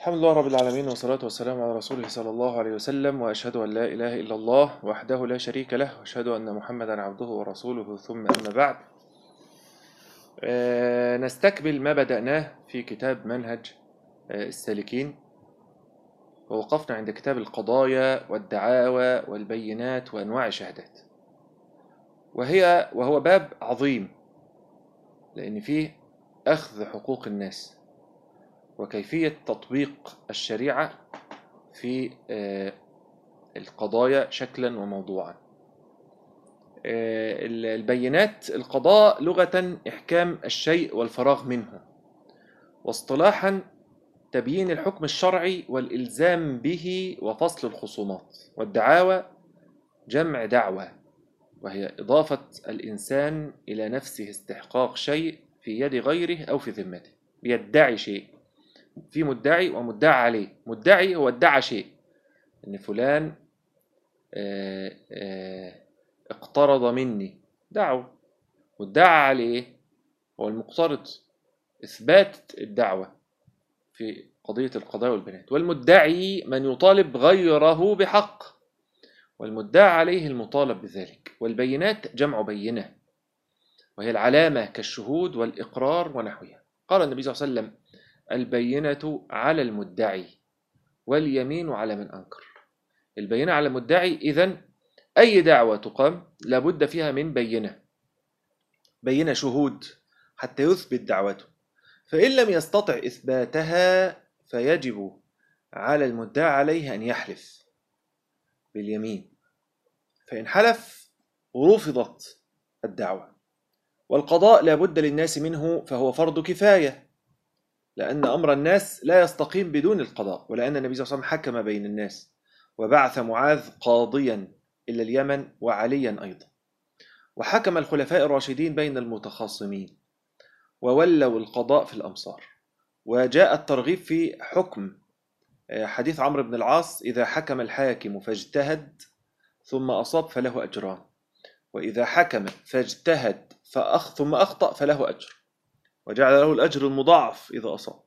الحمد لله رب العالمين، والصلاة والسلام على رسوله صلى الله عليه وسلم، وأشهد أن لا إله إلا الله وحده لا شريك له، وأشهد أن محمدا عبده ورسوله، ثم أما بعد. نستكمل ما بدأناه في كتاب منهج السالكين، ووقفنا عند كتاب القضايا والدعاوى والبينات وأنواع الشهادات، وهو باب عظيم، لأن فيه أخذ حقوق الناس وكيفية تطبيق الشريعة في القضايا شكلا وموضوعا. البينات، القضاء لغة إحكام الشيء والفراغ منه، واصطلاحا تبيين الحكم الشرعي والإلزام به وفصل الخصومات. والدعاوى جمع دعوة، وهي إضافة الإنسان إلى نفسه استحقاق شيء في يد غيره أو في ذمته. يدعي شيء، في مدعي ومدعى عليه. مدعي هو ادعى شيء، إن فلان اقترض مني، دعوة. والدعاء عليه هو المقترض، إثبات الدعوة في قضية القضاء والبينات. والمدعي من يطالب غيره بحق، والمدعى عليه المطالب بذلك. والبينات جمع بينة، وهي العلامة كالشهود والإقرار ونحوها. قال النبي صلى الله عليه وسلم: البينة على المدعي واليمين على من أنكر. البينة على المدعي، إذن أي دعوة تقام لابد فيها من بينة شهود حتى يثبت دعوته، فإن لم يستطع إثباتها فيجب على المدعى عليه أن يحلف باليمين، فإن حلف رفضت الدعوة. والقضاء لا بد للناس منه، فهو فرض كفاية، لأن أمر الناس لا يستقيم بدون القضاء، ولأن النبي صلى الله عليه وسلم حكم بين الناس وبعث معاذ قاضيا إلى اليمن وعليا أيضا، وحكم الخلفاء الراشدين بين المتخاصمين، وولوا القضاء في الأمصار. وجاء الترغيب في حكم حديث عمرو بن العاص: إذا حكم الحاكم فاجتهد ثم أصاب فله أجران، وإذا حكم فاجتهد ثم أخطأ فله أجر، وجعل له الأجر المضاعف إذا أصاب.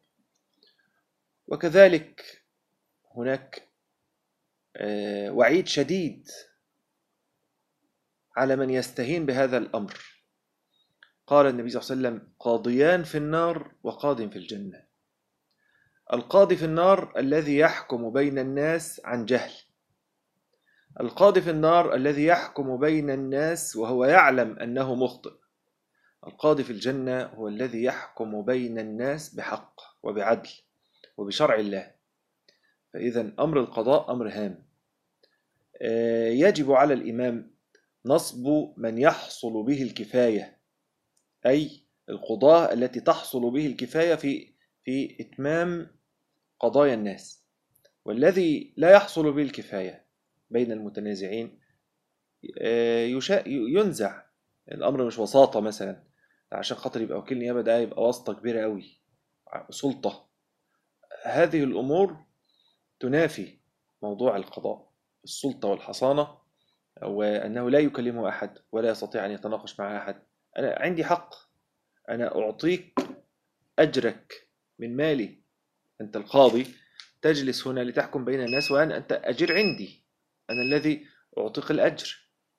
وكذلك هناك وعيد شديد على من يستهين بهذا الأمر. قال النبي صلى الله عليه وسلم: قاضيان في النار وقاض في الجنة. القاضي في النار الذي يحكم بين الناس عن جهل، القاضي في النار الذي يحكم بين الناس وهو يعلم أنه مخطئ. القاضي في الجنة هو الذي يحكم بين الناس بحق وبعدل وبشرع الله. فإذا أمر القضاء أمر هام. يجب على الإمام نصب من يحصل به الكفاية، أي القضاة التي تحصل به الكفاية في إتمام قضايا الناس. والذي لا يحصل به الكفاية بين المتنازعين ينزع. الأمر مش وساطة مثلا، عشان خاطر يبقى وكيل نيابة ده يبقى واسطة كبيرة قوي، سلطة. هذه الأمور تنافي موضوع القضاء، السلطة والحصانة، وأنه لا يكلمه أحد ولا يستطيع أن يتناقش مع أحد. أنا عندي حق، أنا أعطيك أجرك من مالي، أنت القاضي تجلس هنا لتحكم بين الناس، أنت أجر عندي، أنا الذي أعطيك الأجر.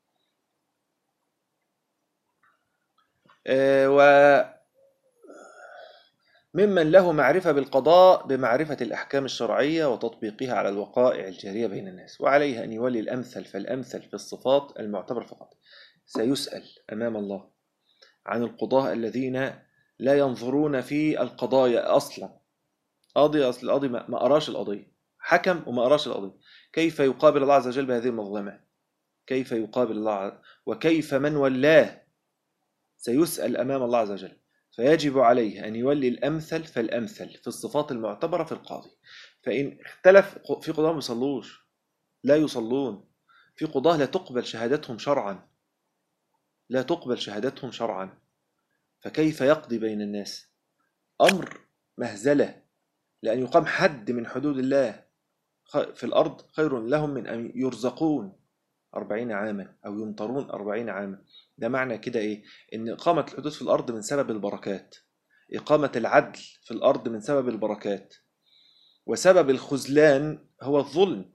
وممن له معرفة بالقضاء بمعرفة الأحكام الشرعية وتطبيقها على الوقائع الجارية بين الناس، وعليه أن يولي الأمثل فالأمثل في الصفات المعتبر فقط. سيسأل أمام الله عن القضاة الذين لا ينظرون في القضايا أصلا. القاضي ما أراش القضية، حكم وما أراش القضية. كيف يقابل الله عز وجل بهذه المظلمة؟ كيف يقابل الله وكيف من ولاه؟ سيسأل أمام الله عز وجل. فيجب عليه أن يولي الأمثل فالأمثل في الصفات المعتبرة في القاضي. فإن اختلف في قضاة ما يصلوش، لا يصلون، في قضاة لا تقبل شهادتهم شرعا، لا تقبل شهادتهم شرعا، فكيف يقضي بين الناس؟ أمر مهزلة. لأن يقام حد من حدود الله في الأرض خير لهم من أن يرزقون 40 عاما أو يمطرون 40 عاما. ده معنى كده إيه؟ إن إقامة الحدود في الأرض من سبب البركات، إقامة العدل في الأرض من سبب البركات. وسبب الخذلان هو الظلم.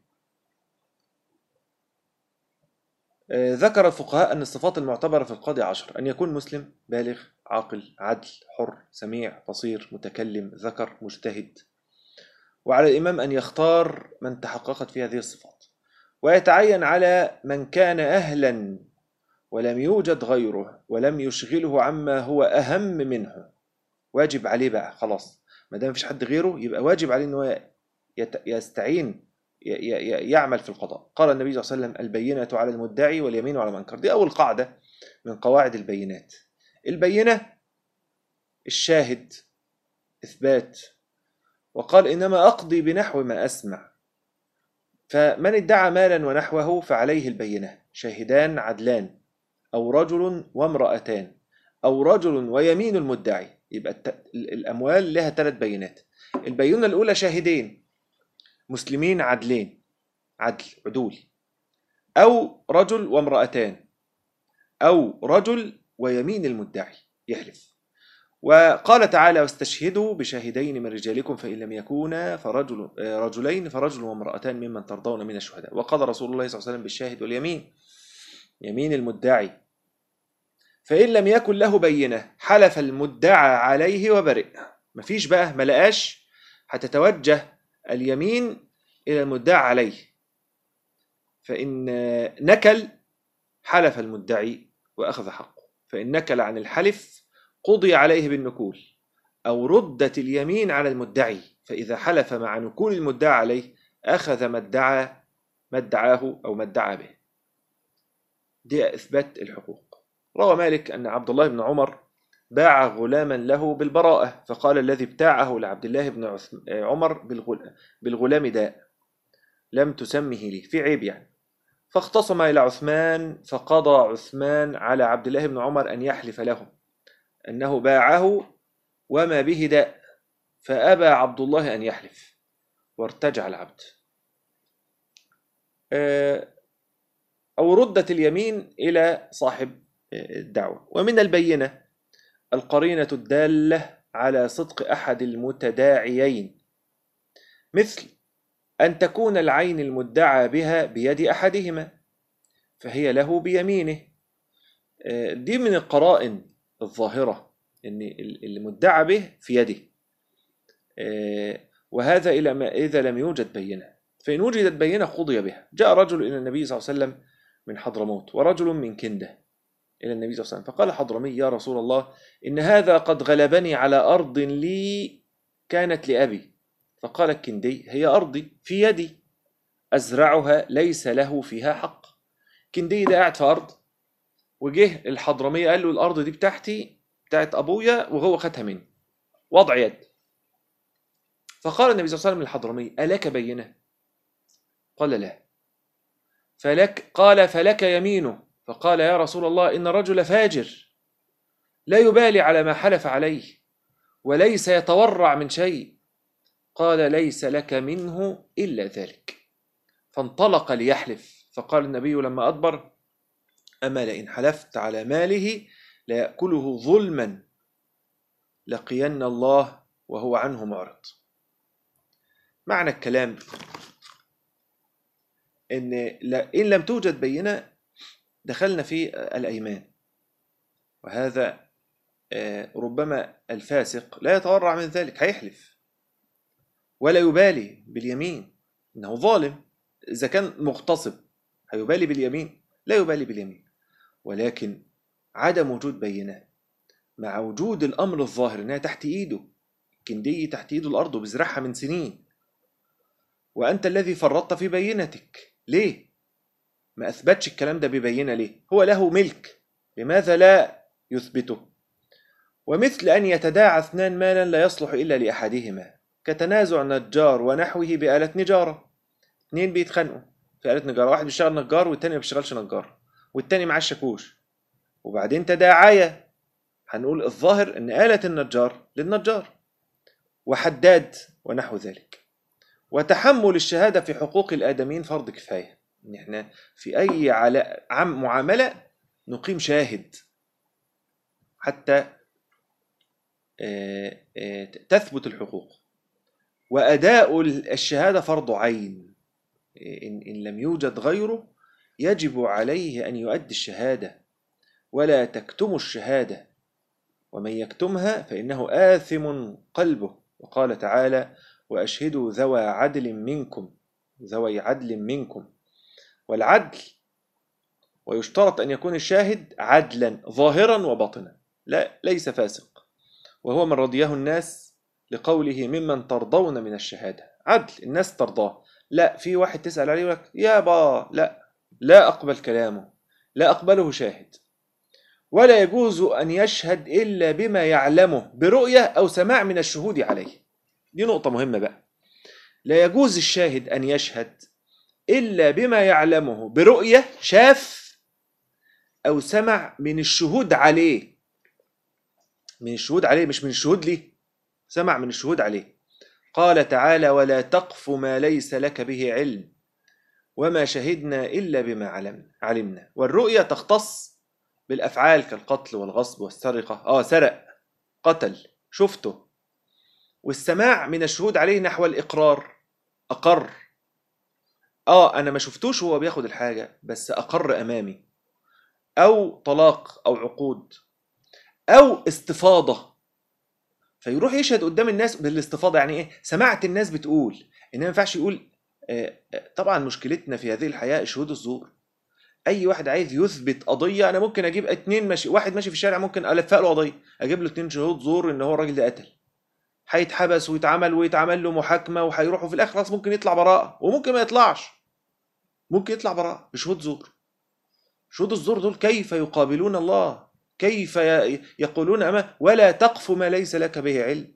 ذكر الفقهاء أن الصفات المعتبرة في القاضي 10: أن يكون مسلم بالغ عاقل عدل حر سميع بصير متكلم ذكر مجتهد. وعلى الإمام أن يختار من تحققت في هذه الصفات، ويتعين على من كان أهلا ولم يوجد غيره ولم يشغله عما هو أهم منه. واجب عليه بقى خلاص، ما دام مفيش حد غيره يبقى واجب عليه أنه يستعين يعمل في القضاء. قال النبي صلى الله عليه وسلم: البينة على المدعي واليمين على من أنكر. دي أول قاعدة من قواعد البينات. البينة الشاهد إثبات، وقال: إنما أقضي بنحو ما أسمع. فمن ادعى مالا ونحوه فعليه البينة: شاهدان عدلان، أو رجل وامرأتان، أو رجل ويمين المدعي. يبقى الأموال لها 3 بينات. البينة الأولى شاهدين مسلمين عدلين عدول، أو رجل وامرأتان، أو رجل ويمين المدعي يحلف. وقال تعالى: واستشهدوا بشاهدين من رجالكم فإن لم يكونا رجلين فرجل وامرأتان ممن ترضون من الشهداء. وقال رسول الله صلى الله عليه وسلم: بالشاهد واليمين، يمين المدعي. فإن لم يكن له بينة حلف المدعى عليه وبرئ. مفيش بقى ملقاش، هتتوجه اليمين إلى المدعى عليه. فإن نكل حلف المدعي وأخذ حقه، فإن نكل عن الحلف قضي عليه بالنكول، أو ردت اليمين على المدعي، فإذا حلف مع نكول المدعى عليه أخذ ما ادعاه أو ما ادعى به. دي إثبات الحقوق. روى مالك أن عبد الله بن عمر باع غلاما له بالبراءة، فقال الذي ابتاعه لعبد الله بن عمر: بالغلام داء لم تسمه لي، في عيب يعني. فاختصم إلى عثمان، فقضى عثمان على عبد الله بن عمر أن يحلف له أنه باعه وما به داء، فأبى عبد الله أن يحلف وارتجع العبد. أو ردت اليمين إلى صاحب الدعوة. ومن البينة القرينة الدالة على صدق أحد المتداعيين، مثل أن تكون العين المدعى بها بيد أحدهما فهي له بيمينه. دي من القرائن الظاهرة أن المدعى به في يده، وهذا إذا لم يوجد بينة. فإن وجدت بينة قضي بها. جاء رجل إلى النبي صلى الله عليه وسلم من حضرموت ورجل من كندة إلى النبي صلى الله عليه وسلم، فقال حضرمي: يا رسول الله، إن هذا قد غلبني على أرض لي كانت لأبي. فقال الكندي: هي أرضي في يدي أزرعها ليس له فيها حق. كندي ده قاعد في أرض، وجه الحضرمي قال له: الأرض دي بتاعتي، بتاعت أبويا، وهو خدها مني وضع يد. فقال النبي صلى الله عليه وسلم للحضرمي: ألك بينة؟ قال: لا. قال: فلك يمينه. فقال: يا رسول الله، إن الرجل فاجر لا يبالي على ما حلف عليه وليس يتورع من شيء. قال: ليس لك منه إلا ذلك. فانطلق ليحلف، فقال النبي لما أدبر: أما لئن حلفت على ماله ليأكله ظلما لقين الله وهو عنه معرض. معنى الكلام إن لم توجد بينة دخلنا في الأيمان، وهذا ربما الفاسق لا يتورع من ذلك، هيحلف ولا يبالي باليمين، إنه ظالم. إذا كان مغتصب هيبالي باليمين؟ لا يبالي باليمين. ولكن عدم وجود بينة مع وجود الأمر الظاهر إنها تحت إيده، كندي تحت إيده الأرض وبزرعها من سنين، وأنت الذي فرطت في بينتك. ليه ما أثبتش الكلام ده ببينة؟ ليه؟ هو له ملك، لماذا لا يثبته؟ ومثل أن يتداعى اثنان مالا لا يصلح إلا لأحدهما، كتنازع نجار ونحوه بآلة نجارة. اثنين بيتخانقوا في آلة نجارة، واحد بيشتغل نجار والتاني ما بيشتغلش نجار، والتاني معاه الشاكوش، وبعدين تداعيا. هنقول الظاهر أن آلة النجار للنجار، وحداد ونحو ذلك. وتحمل الشهادة في حقوق الآدمين فرض كفاية، إن إحنا في أي معاملة نقيم شاهد حتى تثبت الحقوق. وأداء الشهادة فرض عين، إن لم يوجد غيره يجب عليه أن يؤدي الشهادة، ولا تكتموا الشهادة، ومن يكتمها فإنه آثم قلبه. وقال تعالى: وأشهدوا ذوي عدل منكم. والعدل، ويشترط أن يكون الشاهد عدلا ظاهرا وباطنا، ليس فاسق، وهو من رضيه الناس لقوله: ممن ترضون من الشهادة. عدل الناس ترضاه، لا في واحد تسأل عليه يقول لك يا با لا أقبل كلامه، لا أقبله شاهد. ولا يجوز أن يشهد إلا بما يعلمه برؤية أو سماع من الشهود عليه. دي نقطة مهمة بقى. لا يجوز الشاهد أن يشهد إلا بما يعلمه برؤية، شاف أو سمع من الشهود عليه. من الشهود عليه، مش من الشهود ليه، سمع من الشهود عليه. قال تعالى: ولا تقف ما ليس لك به علم وما شهدنا إلا بما علمنا. والرؤية تختص بالأفعال كالقتل والغصب والسرقة. سرق، قتل، شفته. والسماع من الشهود عليه نحو الإقرار، أقر. أنا ما شفتوش هو بياخد الحاجة، بس أقر أمامي. أو طلاق أو عقود أو استفاضة، فيروح يشهد قدام الناس بالاستفاضة. يعني إيه؟ سمعت الناس بتقول. إنما ما ينفعش يقول. طبعا مشكلتنا في هذه الحياة شهود الزور. أي واحد عايز يثبت قضية، أنا ممكن أجيب واحد ماشي في الشارع، ممكن ألفق له قضية، أجيب له 2 شهود زور إن هو الراجل ده قتل، هيتحبس ويتعمل له محاكمة، وهيروحوا في الآخر خلاص ممكن يطلع براءة، وممكن ما يطلعش، ممكن يطلع براءة بشهود زور. شهود الزور دول كيف يقابلون الله؟ كيف يقولون ولا تقف ما ليس لك به علم؟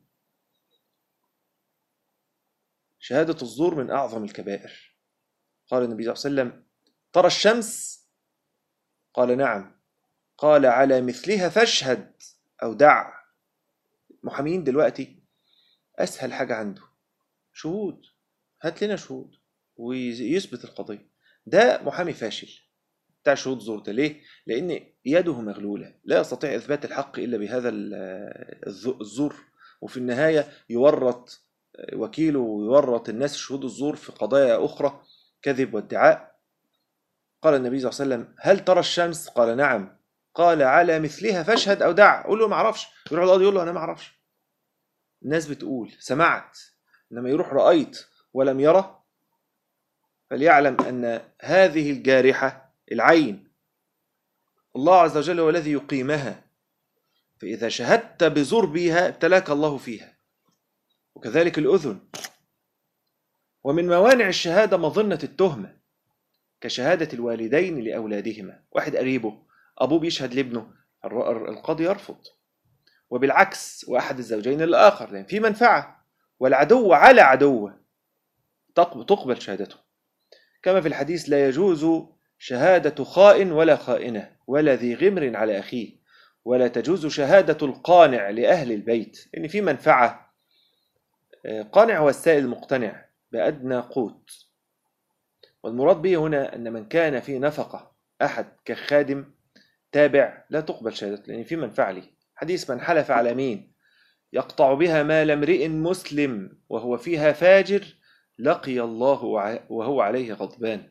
شهادة الزور من أعظم الكبائر. قال النبي صلى الله عليه وسلم: ترى الشمس؟ قال: نعم. قال: على مثلها فاشهد أو دع. محامين دلوقتي أسهل حاجة عنده شهود، هات لنا شهود ويثبت القضية. ده محامي فاشل بتاع شهود زور. ده ليه؟ لأن يده مغلولة، لا يستطيع إثبات الحق إلا بهذا الزور، وفي النهاية يورط وكيله ويورط الناس شهود الزور في قضايا أخرى، كذب وادعاء. قال النبي صلى الله عليه وسلم: هل ترى الشمس؟ قال: نعم. قال: على مثلها فاشهد أو دع. قول له ما اعرفش، يروح القاضي يقول له أنا ما اعرفش، الناس بتقول سمعت. إنما يروح رأيت ولم يرى، فليعلم أن هذه الجارحة العين الله عز وجل هو الذي يقيمها، فإذا شهدت بزور بها ابتلاك الله فيها. وكذلك الأذن. ومن موانع الشهادة مظنة التهمة، كشهادة الوالدين لأولادهما. واحد قريبه أبوه بيشهد لابنه، القاضي يرفض. وبالعكس، وأحد الزوجين الآخر، لأن في منفعة، والعدو على عدوه تقبل شهادته. كما في الحديث: لا يجوز شهادة خائن ولا خائنة ولا ذي غمر على أخيه، ولا تجوز شهادة القانع لأهل البيت، إن في منفعة. قانع هو السائل المقتنع بأدنى قوت. والمراد به هنا أن من كان في نفقة أحد كخادم تابع لا تقبل شهادته، لأن في منفعة ليه. حديث: من حلف على يمين يقطع بها مال امرئ مسلم وهو فيها فاجر لقي الله وهو عليه غضبان.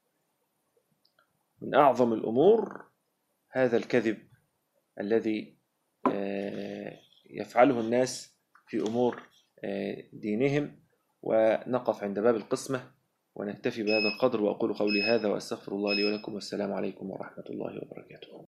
من أعظم الأمور هذا الكذب الذي يفعله الناس في أمور دينهم. ونقف عند باب القسمة ونكتفي بهذا القدر، وأقول قولي هذا وأستغفر الله لي ولكم، والسلام عليكم ورحمة الله وبركاته.